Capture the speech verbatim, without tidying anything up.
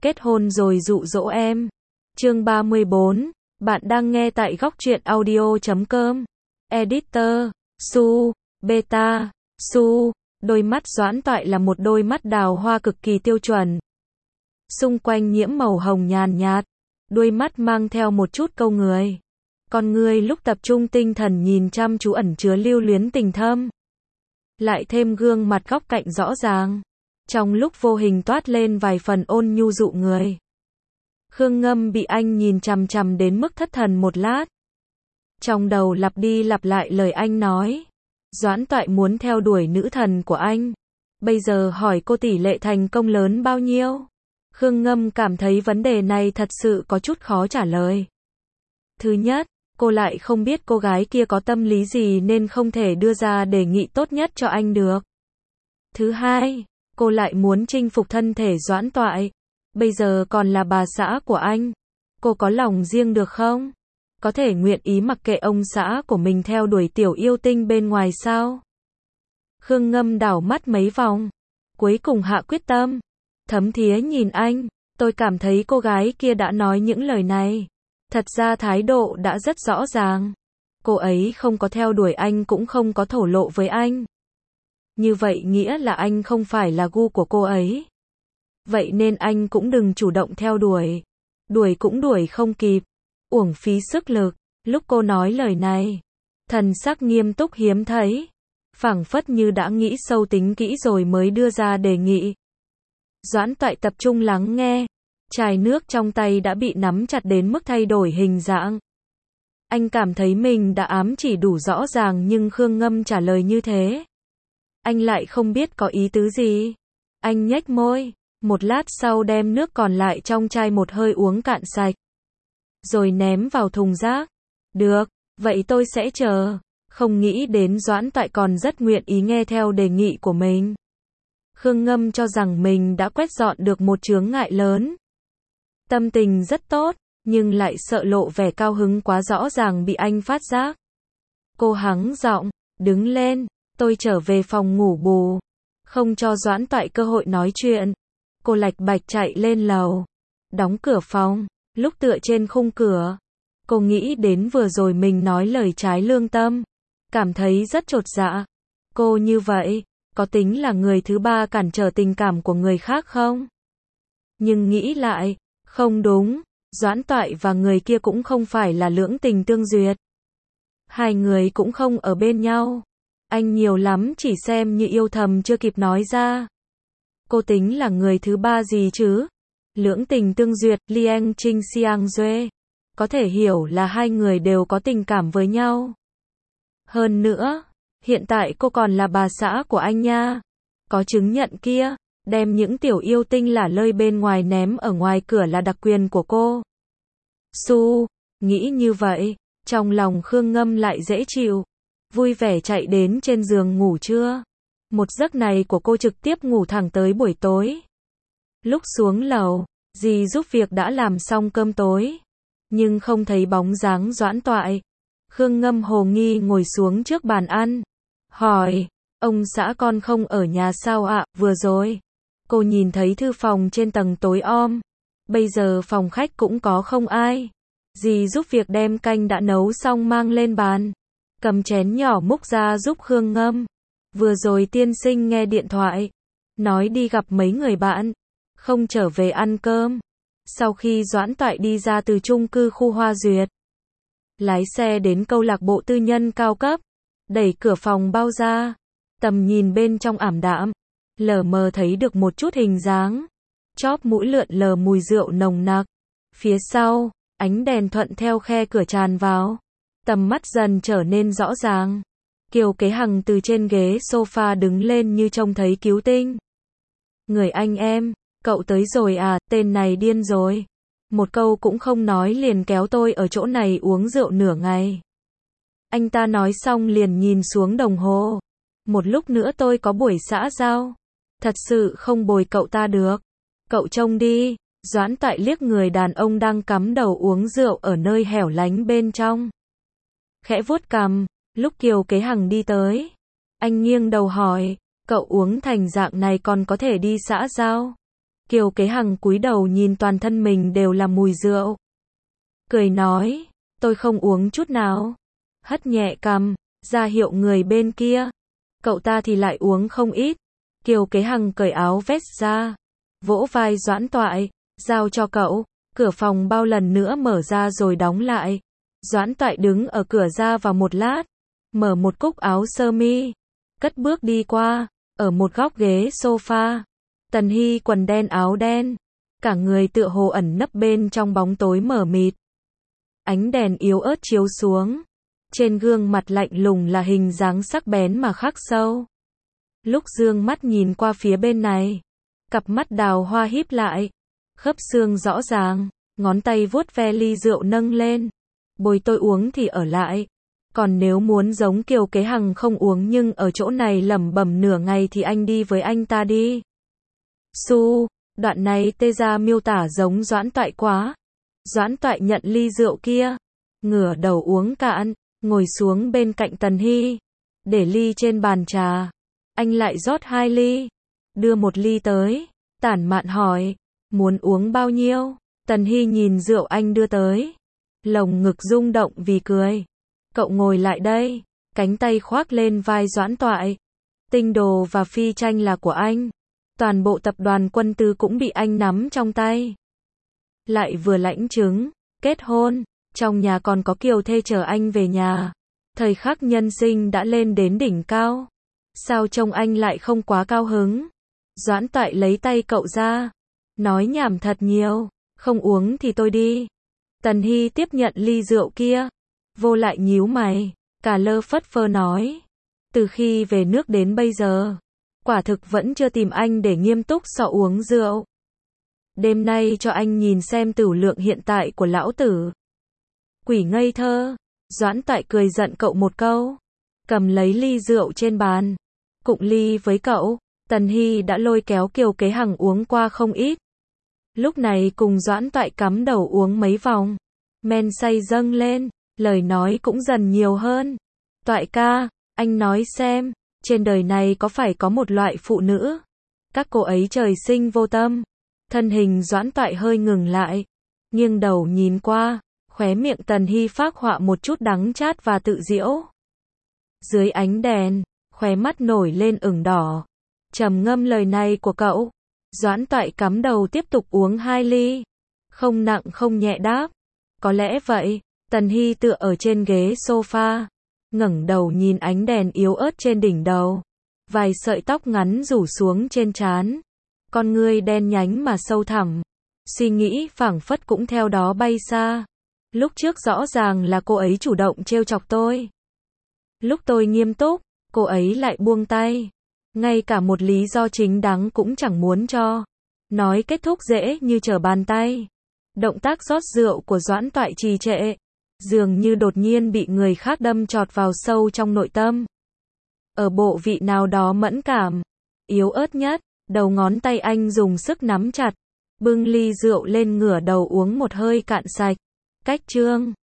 kết hôn rồi dụ dỗ em. Chương ba mươi bốn, bạn đang nghe tại góc truyện audio chấm com. Editor, Su, Beta, Su, đôi mắt Doãn Toại là một đôi mắt đào hoa cực kỳ tiêu chuẩn. Xung quanh nhiễm màu hồng nhàn nhạt, đôi mắt mang theo một chút câu người. Con người lúc tập trung tinh thần nhìn chăm chú ẩn chứa lưu luyến tình thâm. Lại thêm gương mặt góc cạnh rõ ràng. Trong lúc vô hình toát lên vài phần ôn nhu dụ người. Khương Ngâm bị anh nhìn chằm chằm đến mức thất thần một lát. Trong đầu lặp đi lặp lại lời anh nói. Doãn Toại muốn theo đuổi nữ thần của anh. Bây giờ hỏi cô tỷ lệ thành công lớn bao nhiêu? Khương Ngâm cảm thấy vấn đề này thật sự có chút khó trả lời. Thứ nhất, cô lại không biết cô gái kia có tâm lý gì nên không thể đưa ra đề nghị tốt nhất cho anh được. Thứ hai, cô lại muốn chinh phục thân thể Doãn Toại. Bây giờ còn là bà xã của anh. Cô có lòng riêng được không? Có thể nguyện ý mặc kệ ông xã của mình theo đuổi tiểu yêu tinh bên ngoài sao? Khương Ngâm đảo mắt mấy vòng. Cuối cùng hạ quyết tâm. Thấm thía nhìn anh. Tôi cảm thấy cô gái kia đã nói những lời này. Thật ra thái độ đã rất rõ ràng. Cô ấy không có theo đuổi anh cũng không có thổ lộ với anh. Như vậy nghĩa là anh không phải là gu của cô ấy. Vậy nên anh cũng đừng chủ động theo đuổi. Đuổi cũng đuổi không kịp. Uổng phí sức lực. Lúc cô nói lời này, thần sắc nghiêm túc hiếm thấy. Phảng phất như đã nghĩ sâu tính kỹ rồi mới đưa ra đề nghị. Doãn Toại tập trung lắng nghe. Chai nước trong tay đã bị nắm chặt đến mức thay đổi hình dạng. Anh cảm thấy mình đã ám chỉ đủ rõ ràng nhưng Khương Ngâm trả lời như thế. Anh lại không biết có ý tứ gì. Anh nhếch môi. Một lát sau đem nước còn lại trong chai một hơi uống cạn sạch. Rồi ném vào thùng rác. Được, vậy tôi sẽ chờ. Không nghĩ đến Doãn Toại còn rất nguyện ý nghe theo đề nghị của mình. Khương Ngâm cho rằng mình đã quét dọn được một chướng ngại lớn. Tâm tình rất tốt, nhưng lại sợ lộ vẻ cao hứng quá rõ ràng bị anh phát giác. Cô hắng giọng, đứng lên, tôi trở về phòng ngủ bù. Không cho Doãn Toại cơ hội nói chuyện. Cô lạch bạch chạy lên lầu. Đóng cửa phòng. Lúc tựa trên khung cửa, cô nghĩ đến vừa rồi mình nói lời trái lương tâm. Cảm thấy rất chột dạ. Cô như vậy, có tính là người thứ ba cản trở tình cảm của người khác không? Nhưng nghĩ lại, không đúng. Doãn Toại và người kia cũng không phải là lưỡng tình tương duyệt. Hai người cũng không ở bên nhau. Anh nhiều lắm chỉ xem như yêu thầm chưa kịp nói ra. Cô tính là người thứ ba gì chứ? Lưỡng tình tương duyệt, Liang Trinh Xiang Duệ. Có thể hiểu là hai người đều có tình cảm với nhau. Hơn nữa, hiện tại cô còn là bà xã của anh nha. Có chứng nhận kia, đem những tiểu yêu tinh lả lơi bên ngoài ném ở ngoài cửa là đặc quyền của cô. Su, nghĩ như vậy, trong lòng Khương Ngâm lại dễ chịu. Vui vẻ chạy đến trên giường ngủ trưa. Một giấc này của cô trực tiếp ngủ thẳng tới buổi tối. Lúc xuống lầu, dì giúp việc đã làm xong cơm tối. Nhưng không thấy bóng dáng Doãn Toại. Khương Ngâm hồ nghi ngồi xuống trước bàn ăn. Hỏi, ông xã con không ở nhà sao ạ? Vừa rồi, cô nhìn thấy thư phòng trên tầng tối om. Bây giờ phòng khách cũng có không ai. Dì giúp việc đem canh đã nấu xong mang lên bàn. Cầm chén nhỏ múc ra giúp Khương Ngâm. Vừa rồi tiên sinh nghe điện thoại. Nói đi gặp mấy người bạn. Không trở về ăn cơm. Sau khi Doãn Toại đi ra từ chung cư khu Hoa Duyệt, lái xe đến câu lạc bộ tư nhân cao cấp, đẩy cửa phòng bao ra, tầm nhìn bên trong ảm đạm, lờ mờ thấy được một chút hình dáng, chóp mũi lượn lờ mùi rượu nồng nặc. Phía sau, ánh đèn thuận theo khe cửa tràn vào, tầm mắt dần trở nên rõ ràng. Kiều Kế Hằng từ trên ghế sofa đứng lên như trông thấy cứu tinh. Người anh em, cậu tới rồi à, tên này điên rồi. Một câu cũng không nói liền kéo tôi ở chỗ này uống rượu nửa ngày. Anh ta nói xong liền nhìn xuống đồng hồ. Một lúc nữa tôi có buổi xã giao. Thật sự không bồi cậu ta được. Cậu trông đi. Doãn Toại liếc người đàn ông đang cắm đầu uống rượu ở nơi hẻo lánh bên trong. Khẽ vuốt cằm, lúc Kiều Kế Hằng đi tới. Anh nghiêng đầu hỏi, cậu uống thành dạng này còn có thể đi xã giao? Kiều Kế Hằng cúi đầu nhìn toàn thân mình đều là mùi rượu. Cười nói, tôi không uống chút nào. Hất nhẹ cằm, ra hiệu người bên kia. Cậu ta thì lại uống không ít. Kiều Kế Hằng cởi áo vest ra, vỗ vai Doãn Toại, giao cho cậu. Cửa phòng bao lần nữa mở ra rồi đóng lại. Doãn Toại đứng ở cửa ra vào một lát, mở một cúc áo sơ mi, cất bước đi qua, ở một góc ghế sofa. Tần Hy quần đen áo đen, cả người tựa hồ ẩn nấp bên trong bóng tối mờ mịt. Ánh đèn yếu ớt chiếu xuống, trên gương mặt lạnh lùng là hình dáng sắc bén mà khắc sâu. Lúc dương mắt nhìn qua phía bên này, cặp mắt đào hoa híp lại, khớp xương rõ ràng, ngón tay vuốt ve ly rượu nâng lên. Bồi tôi uống thì ở lại, còn nếu muốn giống Kiều Kế Hằng không uống nhưng ở chỗ này lẩm bẩm nửa ngày thì anh đi với anh ta đi. Su, đoạn này tê ra miêu tả giống Doãn Toại quá. Doãn Toại nhận ly rượu kia, ngửa đầu uống cạn, ngồi xuống bên cạnh Tần Hy, để ly trên bàn trà. Anh lại rót hai ly, đưa một ly tới, tản mạn hỏi, muốn uống bao nhiêu? Tần Hy nhìn rượu anh đưa tới, lồng ngực rung động vì cười. Cậu ngồi lại đây, cánh tay khoác lên vai Doãn Toại. Tinh đồ và phi tranh là của anh. Toàn bộ tập đoàn Quân Tư cũng bị anh nắm trong tay. Lại vừa lãnh chứng, kết hôn, trong nhà còn có kiều thê chờ anh về nhà. Thời khắc nhân sinh đã lên đến đỉnh cao. Sao trông anh lại không quá cao hứng? Doãn Toại lấy tay cậu ra, nói nhảm thật nhiều, không uống thì tôi đi. Tần Hy tiếp nhận ly rượu kia, vô lại nhíu mày, cả lơ phất phơ nói. Từ khi về nước đến bây giờ, quả thực vẫn chưa tìm anh để nghiêm túc sọ uống rượu. Đêm nay cho anh nhìn xem tửu lượng hiện tại của lão tử. Quỷ ngây thơ, Doãn Toại cười giận cậu một câu, cầm lấy ly rượu trên bàn, cụng ly với cậu. Tần Hy đã lôi kéo Kiều Kế Hằng uống qua không ít. Lúc này cùng Doãn Toại cắm đầu uống mấy vòng, men say dâng lên, lời nói cũng dần nhiều hơn. Toại ca, anh nói xem, trên đời này có phải có một loại phụ nữ, các cô ấy trời sinh vô tâm. Thân hình Doãn Toại hơi ngừng lại, nghiêng đầu nhìn qua, khóe miệng Tần Hy phác họa một chút đắng chát và tự giễu. Dưới ánh đèn, khóe mắt nổi lên ửng đỏ, trầm ngâm lời này của cậu. Doãn Toại cắm đầu tiếp tục uống hai ly, không nặng không nhẹ đáp, có lẽ vậy. Tần Hy tựa ở trên ghế sofa, ngẩng đầu nhìn ánh đèn yếu ớt trên đỉnh đầu, vài sợi tóc ngắn rủ xuống trên trán, con ngươi đen nhánh mà sâu thẳm, suy nghĩ phảng phất cũng theo đó bay xa. Lúc trước rõ ràng là cô ấy chủ động trêu chọc tôi, lúc tôi nghiêm túc, cô ấy lại buông tay, ngay cả một lý do chính đáng cũng chẳng muốn cho. Nói kết thúc dễ như trở bàn tay. Động tác rót rượu của Doãn Toại trì trệ, dường như đột nhiên bị người khác đâm chọt vào sâu trong nội tâm. Ở bộ vị nào đó mẫn cảm, yếu ớt nhất, đầu ngón tay anh dùng sức nắm chặt, bưng ly rượu lên ngửa đầu uống một hơi cạn sạch. Cách chương